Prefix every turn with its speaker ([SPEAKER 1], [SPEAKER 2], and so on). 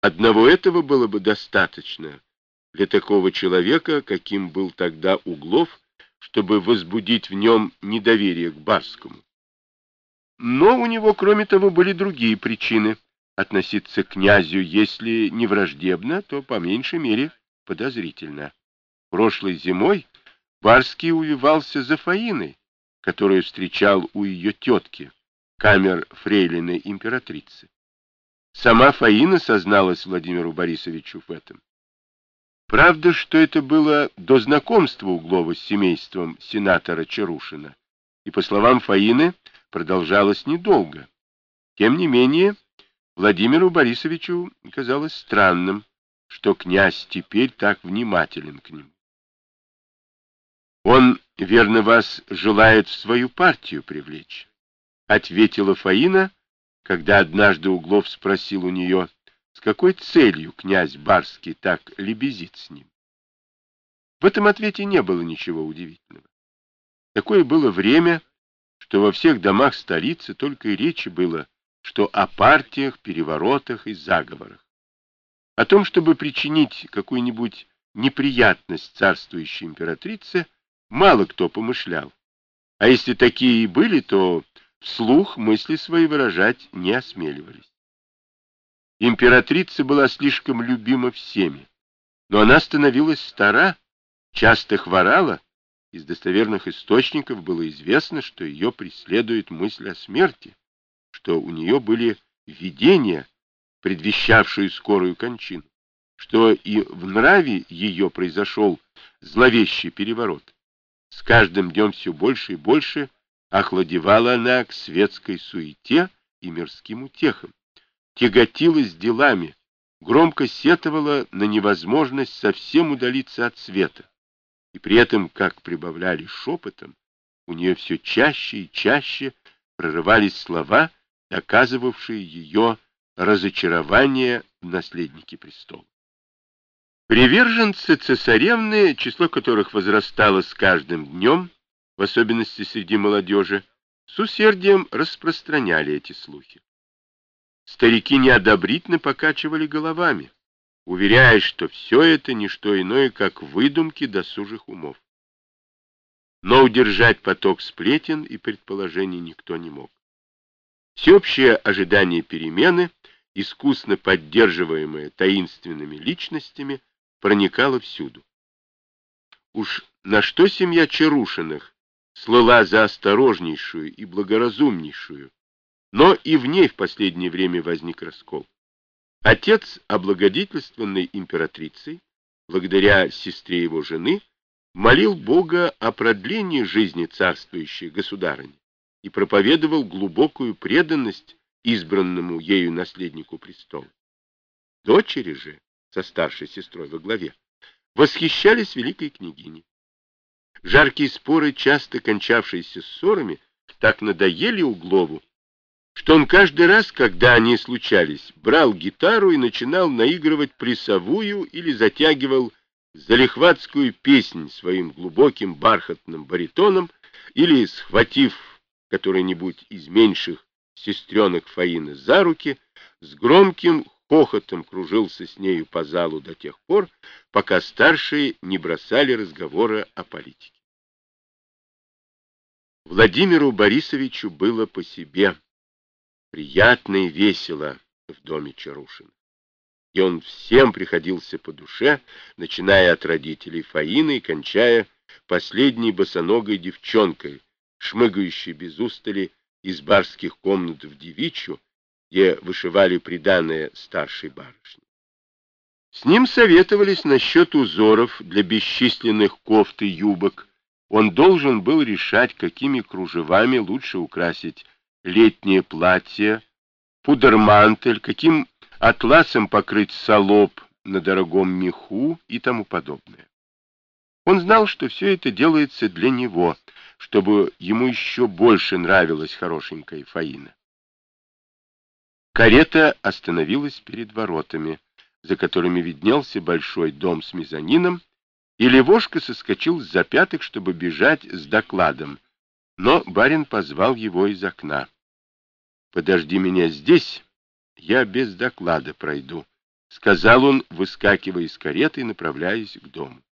[SPEAKER 1] Одного этого было бы достаточно для такого человека, каким был тогда Углов, чтобы возбудить в нем недоверие к Барскому. Но у него, кроме того, были другие причины относиться к князю, если не враждебно, то по меньшей мере подозрительно. Прошлой зимой Барский увивался за Фаиной, которую встречал у ее тетки, камер-фрейлины императрицы. Сама Фаина созналась Владимиру Борисовичу в этом. Правда, что это было до знакомства Углова с семейством сенатора Чарушина, и, по словам Фаины, продолжалось недолго. Тем не менее, Владимиру Борисовичу казалось странным, что князь теперь так внимателен к нему. «Он, верно, вас желает в свою партию привлечь», — ответила Фаина, когда однажды Углов спросил у нее, с какой целью князь Барский так лебезит с ним. В этом ответе не было ничего удивительного. Такое было время, что во всех домах столицы только и речи было, что о партиях, переворотах и заговорах. О том, чтобы причинить какую-нибудь неприятность царствующей императрице, мало кто помышлял. А если такие и были, то вслух мысли свои выражать не осмеливались. Императрица была слишком любима всеми, но она становилась стара, часто хворала. Из достоверных источников было известно, что ее преследует мысль о смерти, что у нее были видения, предвещавшие скорую кончину, что и в нраве ее произошел зловещий переворот. С каждым днем все больше и больше охладевала она к светской суете и мирским утехам, тяготилась делами, громко сетовала на невозможность совсем удалиться от света. И при этом, как прибавляли шепотом, у нее все чаще и чаще прорывались слова, доказывавшие ее разочарование в наследнике престола. Приверженцы цесаревны, число которых возрастало с каждым днем, в особенности среди молодежи, с усердием распространяли эти слухи. Старики неодобрительно покачивали головами, уверяя, что все это не что иное, как выдумки досужих умов. Но удержать поток сплетен и предположений никто не мог. Всеобщее ожидание перемены, искусно поддерживаемое таинственными личностями, проникало всюду. Уж на что семья Чарушиных слыла за осторожнейшую и благоразумнейшую, но и в ней в последнее время возник раскол. Отец, облагодетельствованный императрицей, благодаря сестре его жены, молил Бога о продлении жизни царствующей государыни и проповедовал глубокую преданность избранному ею наследнику престола. Дочери же, со старшей сестрой во главе, восхищались великой княгиней. Жаркие споры, часто кончавшиеся ссорами, так надоели Углову, что он каждый раз, когда они случались, брал гитару и начинал наигрывать плясовую или затягивал залихватскую песнь своим глубоким бархатным баритоном или, схватив который-нибудь из меньших сестренок Фаины за руки, с громким хохотом кружился с нею по залу до тех пор, пока старшие не бросали разговора о политике. Владимиру Борисовичу было по себе приятно и весело в доме Чарушина. И он всем приходился по душе, начиная от родителей Фаины и кончая последней босоногой девчонкой, шмыгающей без устали из барских комнат в девичью, где вышивали приданое старшей барышни. С ним советовались насчет узоров для бесчисленных кофт и юбок. Он должен был решать, какими кружевами лучше украсить летнее платье, пудермантель, каким атласом покрыть салоп на дорогом меху и тому подобное. Он знал, что все это делается для него, чтобы ему еще больше нравилась хорошенькая Фаина. Карета остановилась перед воротами, за которыми виднелся большой дом с мезонином, и Левошка соскочил с запяток, чтобы бежать с докладом, но барин позвал его из окна. «Подожди меня здесь, я без доклада пройду», сказал он, выскакивая из кареты и направляясь к дому.